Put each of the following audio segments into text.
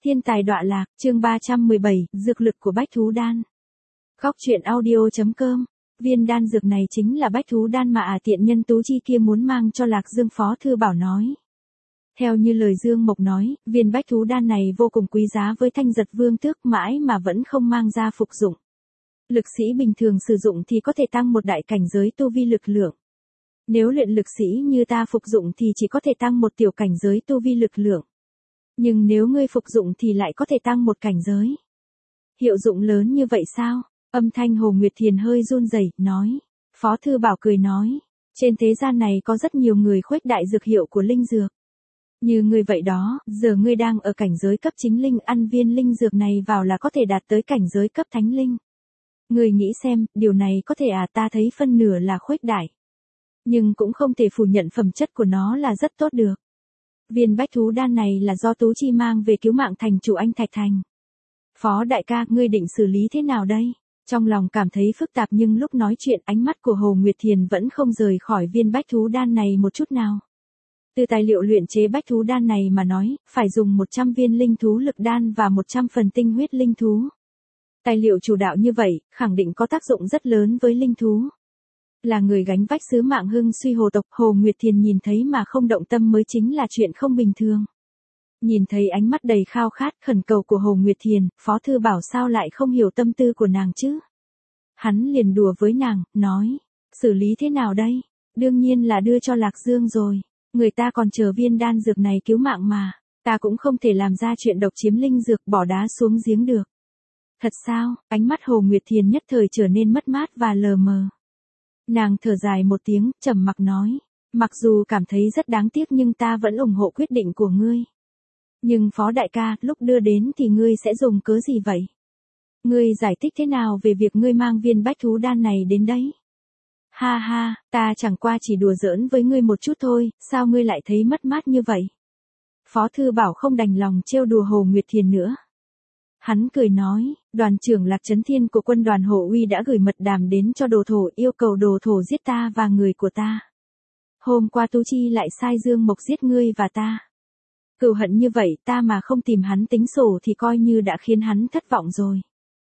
Thiên tài đọa lạc, chương 317, dược lực của bách thú đan. Góc truyện audio.com. Viên đan dược này chính là bách thú đan mà tiện nhân Tú Chi kia muốn mang cho Lạc Dương. Phó Thư Bảo nói. Theo như lời Dương Mộc nói, viên bách thú đan này vô cùng quý giá với Thanh Giật Vương tước mãi mà vẫn không mang ra phục dụng. Lực sĩ bình thường sử dụng thì có thể tăng một đại cảnh giới tu vi lực lượng. Nếu luyện lực sĩ như ta phục dụng thì chỉ có thể tăng một tiểu cảnh giới tu vi lực lượng. Nhưng nếu ngươi phục dụng thì lại có thể tăng một cảnh giới. Hiệu dụng lớn như vậy sao? Âm thanh Hồ Nguyệt Thiền hơi run rẩy, nói. Phó Thư Bảo cười nói. Trên thế gian này có rất nhiều người khuếch đại dược hiệu của linh dược. Như ngươi vậy đó, giờ ngươi đang ở cảnh giới cấp chính linh, ăn viên linh dược này vào là có thể đạt tới cảnh giới cấp thánh linh. Ngươi nghĩ xem, điều này có thể ta thấy phân nửa là khuếch đại. Nhưng cũng không thể phủ nhận phẩm chất của nó là rất tốt được. Viên bách thú đan này là do Tú Chi mang về cứu mạng thành chủ Anh Thạch Thành. Phó đại ca, ngươi định xử lý thế nào đây? Trong lòng cảm thấy phức tạp nhưng lúc nói chuyện ánh mắt của Hồ Nguyệt Thiền vẫn không rời khỏi viên bách thú đan này một chút nào. Từ tài liệu luyện chế bách thú đan này mà nói, phải dùng 100 viên linh thú lực đan và 100 phần tinh huyết linh thú. Tài liệu chủ đạo như vậy, khẳng định có tác dụng rất lớn với linh thú. Là người gánh vác sứ mạng hưng suy hồ tộc, Hồ Nguyệt Thiền nhìn thấy mà không động tâm mới chính là chuyện không bình thường. Nhìn thấy ánh mắt đầy khao khát khẩn cầu của Hồ Nguyệt Thiền, Phó Thư Bảo sao lại không hiểu tâm tư của nàng chứ? Hắn liền đùa với nàng, nói, xử lý thế nào đây? Đương nhiên là đưa cho Lạc Dương rồi, người ta còn chờ viên đan dược này cứu mạng mà, ta cũng không thể làm ra chuyện độc chiếm linh dược bỏ đá xuống giếng được. Thật sao? Ánh mắt Hồ Nguyệt Thiền nhất thời trở nên mất mát và lờ mờ. Nàng thở dài một tiếng, trầm mặc nói, mặc dù cảm thấy rất đáng tiếc nhưng ta vẫn ủng hộ quyết định của ngươi. Nhưng Phó đại ca, lúc đưa đến thì ngươi sẽ dùng cớ gì vậy? Ngươi giải thích thế nào về việc ngươi mang viên bách thú đan này đến đấy? Ha ha, ta chẳng qua chỉ đùa giỡn với ngươi một chút thôi, sao ngươi lại thấy mất mát như vậy? Phó Thư Bảo không đành lòng trêu đùa Hồ Nguyệt Thiền nữa. Hắn cười nói, đoàn trưởng Lạc Trấn Thiên của quân đoàn Hồ Uy đã gửi mật đàm đến cho đồ thổ yêu cầu đồ thổ giết ta và người của ta. Hôm qua Tú Chi lại sai Dương Mộc giết ngươi và ta. Cừu hận như vậy ta mà không tìm hắn tính sổ thì coi như đã khiến hắn thất vọng rồi.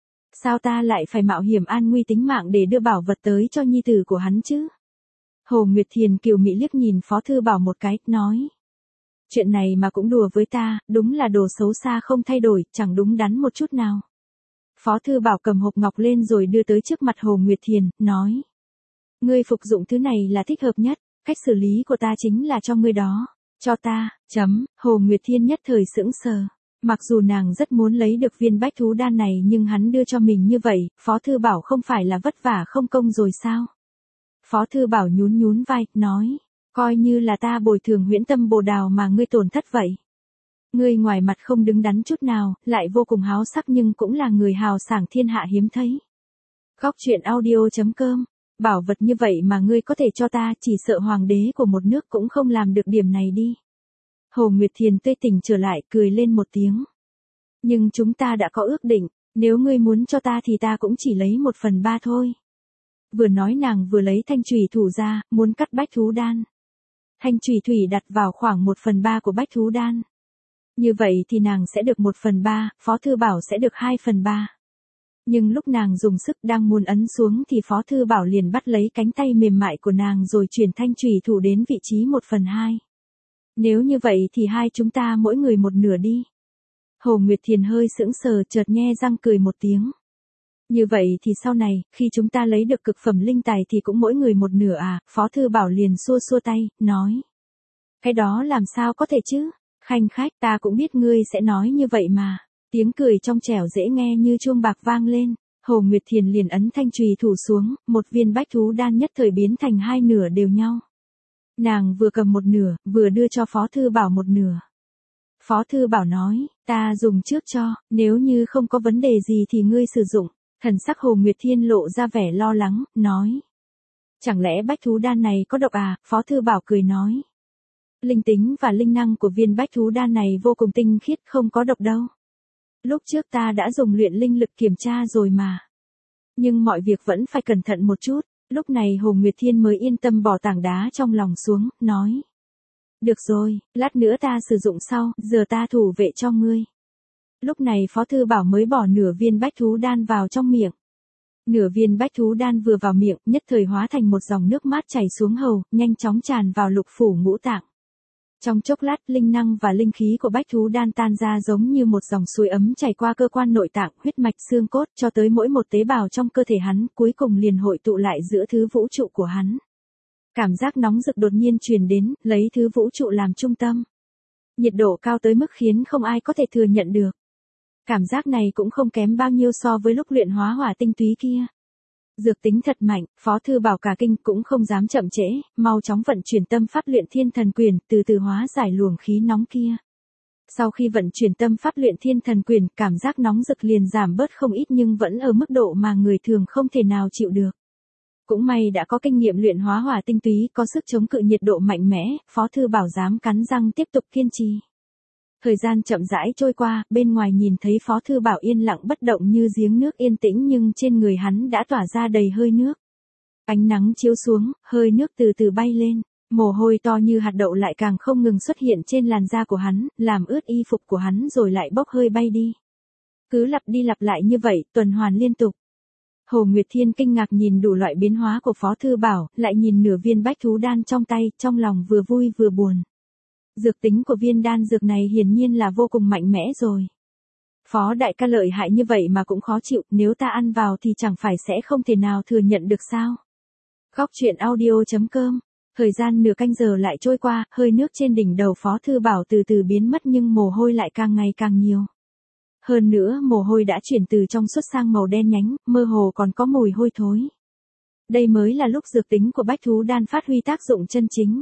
Sao ta lại phải mạo hiểm an nguy tính mạng để đưa bảo vật tới cho nhi tử của hắn chứ? Hồ Nguyệt Thiền kiều mị liếc nhìn Phó Thư Bảo một cái, nói. Chuyện này mà cũng đùa với ta, đúng là đồ xấu xa không thay đổi, chẳng đúng đắn một chút nào. Phó Thư Bảo cầm hộp ngọc lên rồi đưa tới trước mặt Hồ Nguyệt Thiền, nói. Ngươi phục dụng thứ này là thích hợp nhất, cách xử lý của ta chính là cho ngươi đó. Cho ta, Hồ Nguyệt Thiên nhất thời sững sờ. Mặc dù nàng rất muốn lấy được viên bách thú đan này nhưng hắn đưa cho mình như vậy, Phó Thư Bảo không phải là vất vả không công rồi sao? Phó Thư Bảo nhún vai, nói. Coi như là ta bồi thường huyễn tâm bồ đào mà ngươi tổn thất vậy. Ngươi ngoài mặt không đứng đắn chút nào, lại vô cùng háo sắc nhưng cũng là người hào sảng thiên hạ hiếm thấy. Góc truyện audio.com. Bảo vật như vậy mà ngươi có thể cho ta, chỉ sợ hoàng đế của một nước cũng không làm được điểm này đi. Hồ Nguyệt Thiền tươi tỉnh trở lại, cười lên một tiếng. Nhưng chúng ta đã có ước định, nếu ngươi muốn cho ta thì ta cũng chỉ lấy 1/3 thôi. Vừa nói nàng vừa lấy thanh chùy thủ ra, muốn cắt bách thú đan. Thanh chùy thủy đặt vào khoảng 1/3 của bách thú đan. Như vậy thì nàng sẽ được 1/3, Phó Thư Bảo sẽ được 2/3. Nhưng lúc nàng dùng sức đang muốn ấn xuống thì Phó Thư Bảo liền bắt lấy cánh tay mềm mại của nàng rồi chuyển thanh chùy thủ đến vị trí 1/2. Nếu như vậy thì hai chúng ta mỗi người một nửa đi. Hồ Nguyệt Thiền hơi sững sờ chợt nhe răng cười một tiếng. Như vậy thì sau này, khi chúng ta lấy được cực phẩm linh tài thì cũng mỗi người một nửa Phó Thư Bảo liền xua xua tay, nói. Cái đó làm sao có thể chứ? Khanh khách, ta cũng biết ngươi sẽ nói như vậy mà. Tiếng cười trong trẻo dễ nghe như chuông bạc vang lên, Hồ Nguyệt Thiền liền ấn thanh chùy thủ xuống, một viên bách thú đan nhất thời biến thành hai nửa đều nhau. Nàng vừa cầm một nửa, vừa đưa cho Phó Thư Bảo một nửa. Phó Thư Bảo nói, ta dùng trước cho, nếu như không có vấn đề gì thì ngươi sử dụng. Thần sắc Hồ Nguyệt Thiên lộ ra vẻ lo lắng, nói. Chẳng lẽ bách thú đan này có độc Phó Thư Bảo cười nói. Linh tính và linh năng của viên bách thú đan này vô cùng tinh khiết, không có độc đâu. Lúc trước ta đã dùng luyện linh lực kiểm tra rồi mà. Nhưng mọi việc vẫn phải cẩn thận một chút. Lúc này Hồ Nguyệt Thiên mới yên tâm bỏ tảng đá trong lòng xuống, nói. Được rồi, lát nữa ta sử dụng sau, giờ ta thủ vệ cho ngươi. Lúc này Phó Thư Bảo mới bỏ nửa viên bách thú đan vào trong miệng. Nửa viên bách thú đan vừa vào miệng, nhất thời hóa thành một dòng nước mát chảy xuống hầu, nhanh chóng tràn vào lục phủ ngũ tạng. Trong chốc lát, linh năng và linh khí của bách thú đan tan ra giống như một dòng suối ấm chảy qua cơ quan nội tạng, huyết mạch, xương cốt cho tới mỗi một tế bào trong cơ thể hắn, cuối cùng liền hội tụ lại giữa thứ vũ trụ của hắn. Cảm giác nóng rực đột nhiên truyền đến, lấy thứ vũ trụ làm trung tâm. Nhiệt độ cao tới mức khiến không ai có thể thừa nhận được. Cảm giác này cũng không kém bao nhiêu so với lúc luyện hóa hỏa tinh túy kia. Dược tính thật mạnh, Phó Thư Bảo cả kinh cũng không dám chậm trễ, mau chóng vận chuyển tâm pháp luyện thiên thần quyền, từ từ hóa giải luồng khí nóng kia. Sau khi vận chuyển tâm pháp luyện thiên thần quyền, cảm giác nóng rực liền giảm bớt không ít nhưng vẫn ở mức độ mà người thường không thể nào chịu được. Cũng may đã có kinh nghiệm luyện hóa hỏa tinh túy, có sức chống cự nhiệt độ mạnh mẽ, Phó Thư Bảo dám cắn răng tiếp tục kiên trì. Thời gian chậm rãi trôi qua, bên ngoài nhìn thấy Phó Thư Bảo yên lặng bất động như giếng nước yên tĩnh nhưng trên người hắn đã tỏa ra đầy hơi nước. Ánh nắng chiếu xuống, hơi nước từ từ bay lên, mồ hôi to như hạt đậu lại càng không ngừng xuất hiện trên làn da của hắn, làm ướt y phục của hắn rồi lại bốc hơi bay đi. Cứ lặp đi lặp lại như vậy, tuần hoàn liên tục. Hồ Nguyệt Thiên kinh ngạc nhìn đủ loại biến hóa của Phó Thư Bảo, lại nhìn nửa viên bách thú đan trong tay, trong lòng vừa vui vừa buồn. Dược tính của viên đan dược này hiển nhiên là vô cùng mạnh mẽ rồi. Phó đại ca lợi hại như vậy mà cũng khó chịu, nếu ta ăn vào thì chẳng phải sẽ không thể nào thừa nhận được sao. Góc truyện audio.com. Thời gian nửa canh giờ lại trôi qua, hơi nước trên đỉnh đầu Phó Thư Bảo từ từ biến mất nhưng mồ hôi lại càng ngày càng nhiều. Hơn nữa mồ hôi đã chuyển từ trong suốt sang màu đen nhánh, mơ hồ còn có mùi hôi thối. Đây mới là lúc dược tính của bách thú đan phát huy tác dụng chân chính.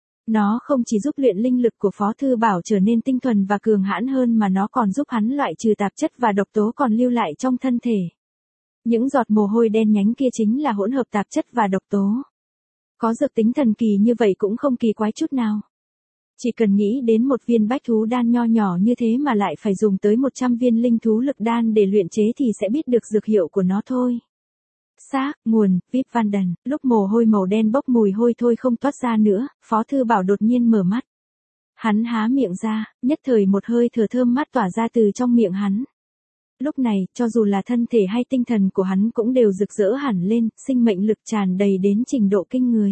Nó không chỉ giúp luyện linh lực của Phó Thư Bảo trở nên tinh thuần và cường hãn hơn mà nó còn giúp hắn loại trừ tạp chất và độc tố còn lưu lại trong thân thể. Những giọt mồ hôi đen nhánh kia chính là hỗn hợp tạp chất và độc tố. Có dược tính thần kỳ như vậy cũng không kỳ quái chút nào. Chỉ cần nghĩ đến một viên bách thú đan nho nhỏ như thế mà lại phải dùng tới 100 viên linh thú lực đan để luyện chế thì sẽ biết được dược hiệu của nó thôi. Xác, nguồn, Vip Van Đần, lúc mồ hôi màu đen bốc mùi hôi thôi không toát ra nữa, Phó Thư Bảo đột nhiên mở mắt. Hắn há miệng ra, nhất thời một hơi thở thơm mát tỏa ra từ trong miệng hắn. Lúc này, cho dù là thân thể hay tinh thần của hắn cũng đều rực rỡ hẳn lên, sinh mệnh lực tràn đầy đến trình độ kinh người.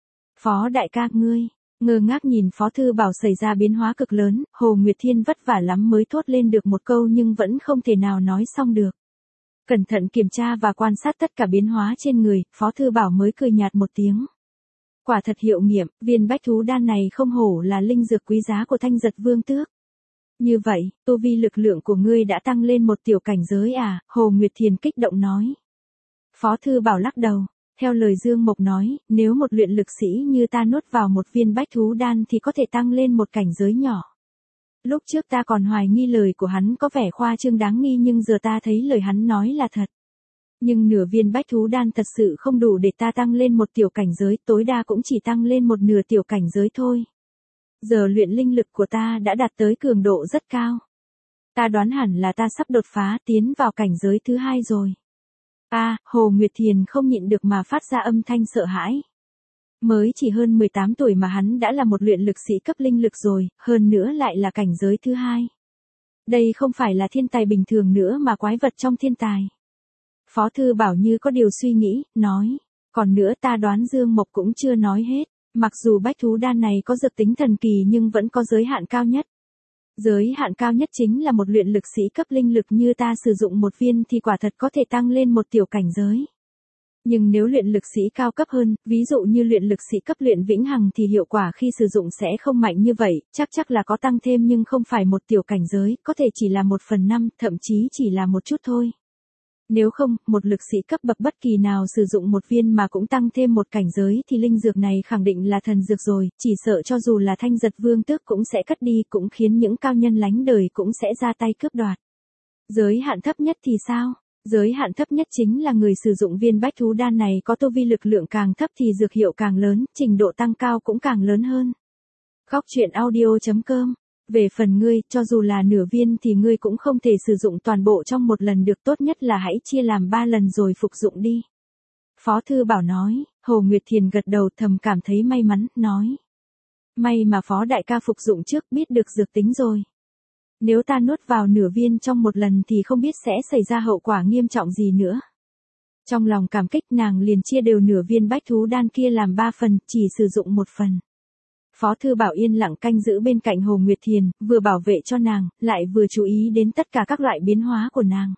Phó đại ca ngươi, ngơ ngác nhìn Phó Thư Bảo xảy ra biến hóa cực lớn, Hồ Nguyệt Thiên vất vả lắm mới thốt lên được một câu nhưng vẫn không thể nào nói xong được. Cẩn thận kiểm tra và quan sát tất cả biến hóa trên người, Phó Thư Bảo mới cười nhạt một tiếng. Quả thật hiệu nghiệm, viên bách thú đan này không hổ là linh dược quý giá của Thanh Giật Vương Tước. Như vậy, tu vi lực lượng của ngươi đã tăng lên một tiểu cảnh giới à, Hồ Nguyệt Thiền kích động nói. Phó Thư Bảo lắc đầu, theo lời Dương Mộc nói, nếu một luyện lực sĩ như ta nuốt vào một viên bách thú đan thì có thể tăng lên một cảnh giới nhỏ. Lúc trước ta còn hoài nghi lời của hắn có vẻ khoa trương đáng nghi nhưng giờ ta thấy lời hắn nói là thật. Nhưng nửa viên bách thú đan thật sự không đủ để ta tăng lên một tiểu cảnh giới, tối đa cũng chỉ tăng lên một nửa tiểu cảnh giới thôi. Giờ luyện linh lực của ta đã đạt tới cường độ rất cao. Ta đoán hẳn là ta sắp đột phá tiến vào cảnh giới thứ 2 rồi. Hồ Nguyệt Thiền không nhịn được mà phát ra âm thanh sợ hãi. Mới chỉ hơn 18 tuổi mà hắn đã là một luyện lực sĩ cấp linh lực rồi, hơn nữa lại là cảnh giới thứ 2. Đây không phải là thiên tài bình thường nữa mà quái vật trong thiên tài. Phó Thư Bảo như có điều suy nghĩ, nói. Còn nữa ta đoán Dương Mộc cũng chưa nói hết. Mặc dù bách thú đan này có dược tính thần kỳ nhưng vẫn có giới hạn cao nhất. Giới hạn cao nhất chính là một luyện lực sĩ cấp linh lực như ta sử dụng một viên thì quả thật có thể tăng lên một tiểu cảnh giới. Nhưng nếu luyện lực sĩ cao cấp hơn, ví dụ như luyện lực sĩ cấp luyện vĩnh hằng thì hiệu quả khi sử dụng sẽ không mạnh như vậy, chắc là có tăng thêm nhưng không phải một tiểu cảnh giới, có thể chỉ là 1/5, thậm chí chỉ là một chút thôi. Nếu không, một lực sĩ cấp bậc bất kỳ nào sử dụng một viên mà cũng tăng thêm một cảnh giới thì linh dược này khẳng định là thần dược rồi, chỉ sợ cho dù là Thanh Giật Vương Tước cũng sẽ cất đi, cũng khiến những cao nhân lánh đời cũng sẽ ra tay cướp đoạt. Giới hạn thấp nhất thì sao? Giới hạn thấp nhất chính là người sử dụng viên bách thú đan này có tu vi lực lượng càng thấp thì dược hiệu càng lớn, trình độ tăng cao cũng càng lớn hơn. Góc truyện audio.com. Về phần ngươi, cho dù là nửa viên thì ngươi cũng không thể sử dụng toàn bộ trong một lần được, tốt nhất là hãy chia làm 3 lần rồi phục dụng đi. Phó Thư Bảo nói, Hồ Nguyệt Thiền gật đầu thầm cảm thấy may mắn, nói. May mà Phó đại ca phục dụng trước biết được dược tính rồi. Nếu ta nuốt vào nửa viên trong một lần thì không biết sẽ xảy ra hậu quả nghiêm trọng gì nữa. Trong lòng cảm kích nàng liền chia đều nửa viên bách thú đan kia làm 3 phần, chỉ sử dụng 1 phần. Phó Thư Bảo yên lặng canh giữ bên cạnh Hồ Nguyệt Thiền, vừa bảo vệ cho nàng, lại vừa chú ý đến tất cả các loại biến hóa của nàng.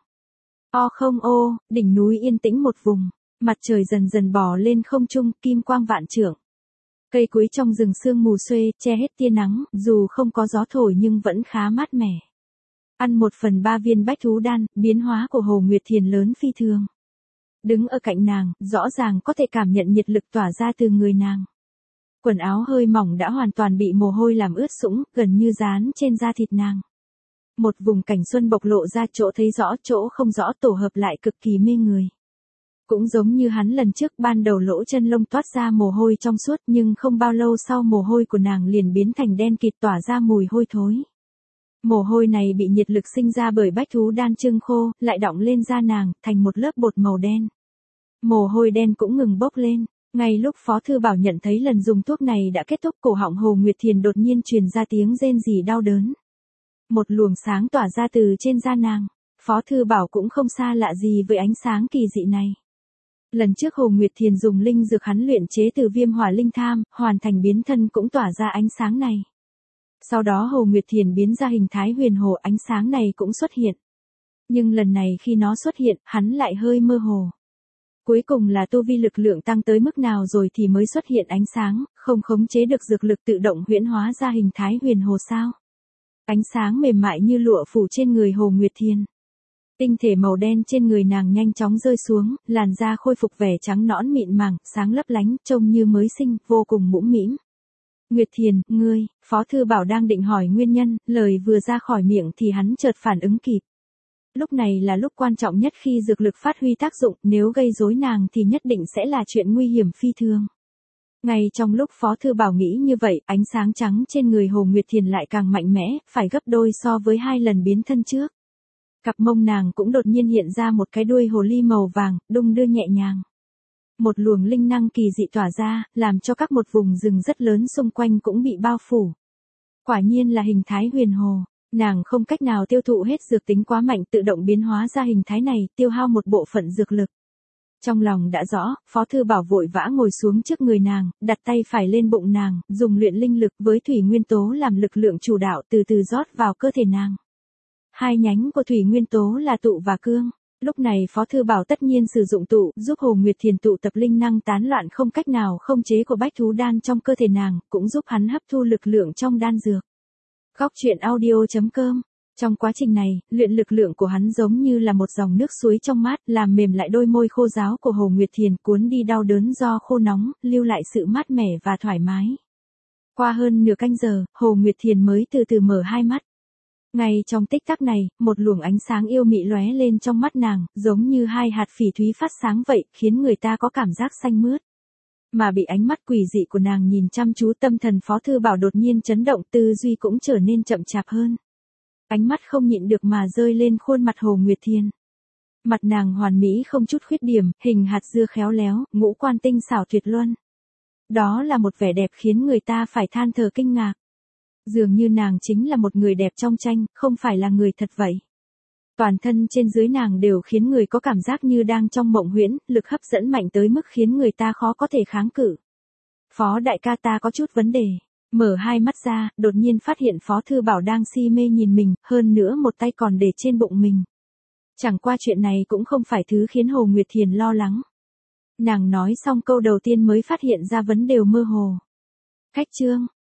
Không ô, đỉnh núi yên tĩnh một vùng, mặt trời dần dần bò lên không trung, kim quang vạn trượng. Cây cối trong rừng sương mù xuê, che hết tia nắng, dù không có gió thổi nhưng vẫn khá mát mẻ. Ăn 1/3 viên bách thú đan, biến hóa của Hồ Nguyệt Thiền lớn phi thường. Đứng ở cạnh nàng, rõ ràng có thể cảm nhận nhiệt lực tỏa ra từ người nàng. Quần áo hơi mỏng đã hoàn toàn bị mồ hôi làm ướt sũng, gần như dán trên da thịt nàng. Một vùng cảnh xuân bộc lộ ra, chỗ thấy rõ chỗ không rõ tổ hợp lại cực kỳ mê người. Cũng giống như hắn lần trước, ban đầu lỗ chân lông toát ra mồ hôi trong suốt, nhưng không bao lâu sau mồ hôi của nàng liền biến thành đen kịt tỏa ra mùi hôi thối. Mồ hôi này bị nhiệt lực sinh ra bởi bách thú đan chưng khô, lại đọng lên da nàng, thành một lớp bột màu đen. Mồ hôi đen cũng ngừng bốc lên. Ngay lúc Phó Thư Bảo nhận thấy lần dùng thuốc này đã kết thúc, cổ họng Hồ Nguyệt Thiền đột nhiên truyền ra tiếng rên rỉ đau đớn. Một luồng sáng tỏa ra từ trên da nàng. Phó Thư Bảo cũng không xa lạ gì với ánh sáng kỳ dị này. Lần trước Hồ Nguyệt Thiền dùng linh dược hắn luyện chế từ viêm hỏa linh tham, hoàn thành biến thân cũng tỏa ra ánh sáng này. Sau đó Hồ Nguyệt Thiền biến ra hình thái huyền hồ, ánh sáng này cũng xuất hiện. Nhưng lần này khi nó xuất hiện, hắn lại hơi mơ hồ. Cuối cùng là tu vi lực lượng tăng tới mức nào rồi thì mới xuất hiện ánh sáng, không khống chế được dược lực tự động huyễn hóa ra hình thái huyền hồ sao? Ánh sáng mềm mại như lụa phủ trên người Hồ Nguyệt Thiền. Tinh thể màu đen trên người nàng nhanh chóng rơi xuống, làn da khôi phục vẻ trắng nõn mịn màng, sáng lấp lánh, trông như mới sinh, vô cùng mũm mĩm. Nguyệt Thiền, ngươi, Phó Thư Bảo đang định hỏi nguyên nhân, lời vừa ra khỏi miệng thì hắn chợt phản ứng kịp. Lúc này là lúc quan trọng nhất khi dược lực phát huy tác dụng, nếu gây rối nàng thì nhất định sẽ là chuyện nguy hiểm phi thường. Ngay trong lúc Phó Thư Bảo nghĩ như vậy, ánh sáng trắng trên người Hồ Nguyệt Thiền lại càng mạnh mẽ, phải gấp đôi so với 2 lần biến thân trước. Cặp mông nàng cũng đột nhiên hiện ra một cái đuôi hồ ly màu vàng, đung đưa nhẹ nhàng. Một luồng linh năng kỳ dị tỏa ra, làm cho các một vùng rừng rất lớn xung quanh cũng bị bao phủ. Quả nhiên là hình thái huyền hồ. Nàng không cách nào tiêu thụ hết dược tính quá mạnh, tự động biến hóa ra hình thái này, tiêu hao một bộ phận dược lực. Trong lòng đã rõ, Phó Thư Bảo vội vã ngồi xuống trước người nàng, đặt tay phải lên bụng nàng, dùng luyện linh lực với thủy nguyên tố làm lực lượng chủ đạo, từ từ rót vào cơ thể nàng. 2 nhánh của thủy nguyên tố là tụ và cương. Lúc này Phó Thư Bảo tất nhiên sử dụng tụ, giúp Hồ Nguyệt Thiền tụ tập linh năng tán loạn không cách nào không chế của bách thú đan trong cơ thể nàng, cũng giúp hắn hấp thu lực lượng trong đan dược. Góc truyện audio.com. Trong quá trình này, luyện lực lượng của hắn giống như là một dòng nước suối trong mát, làm mềm lại đôi môi khô ráo của Hồ Nguyệt Thiền, cuốn đi đau đớn do khô nóng, lưu lại sự mát mẻ và thoải mái. Qua hơn nửa canh giờ, Hồ Nguyệt Thiền mới từ từ mở 2 mắt. Ngay trong tích tắc này, một luồng ánh sáng yêu mị lóe lên trong mắt nàng, giống như 2 hạt phỉ thúy phát sáng vậy, khiến người ta có cảm giác xanh mướt. Mà bị ánh mắt quỷ dị của nàng nhìn chăm chú, tâm thần Phó Thư Bảo đột nhiên chấn động, tư duy cũng trở nên chậm chạp hơn. Ánh mắt không nhịn được mà rơi lên khuôn mặt Hồ Nguyệt Thiền. Mặt nàng hoàn mỹ không chút khuyết điểm, hình hạt dưa khéo léo, ngũ quan tinh xảo tuyệt luân. Đó là một vẻ đẹp khiến người ta phải than thở kinh ngạc. Dường như nàng chính là một người đẹp trong tranh, không phải là người thật vậy. Toàn thân trên dưới nàng đều khiến người có cảm giác như đang trong mộng huyễn, lực hấp dẫn mạnh tới mức khiến người ta khó có thể kháng cự. Phó đại ca, ta có chút vấn đề. Mở 2 mắt ra, đột nhiên phát hiện Phó Thư Bảo đang si mê nhìn mình, hơn nữa một tay còn để trên bụng mình. Chẳng qua chuyện này cũng không phải thứ khiến Hồ Nguyệt Thiền lo lắng. Nàng nói xong câu đầu tiên mới phát hiện ra vấn đề mơ hồ. Khách trương,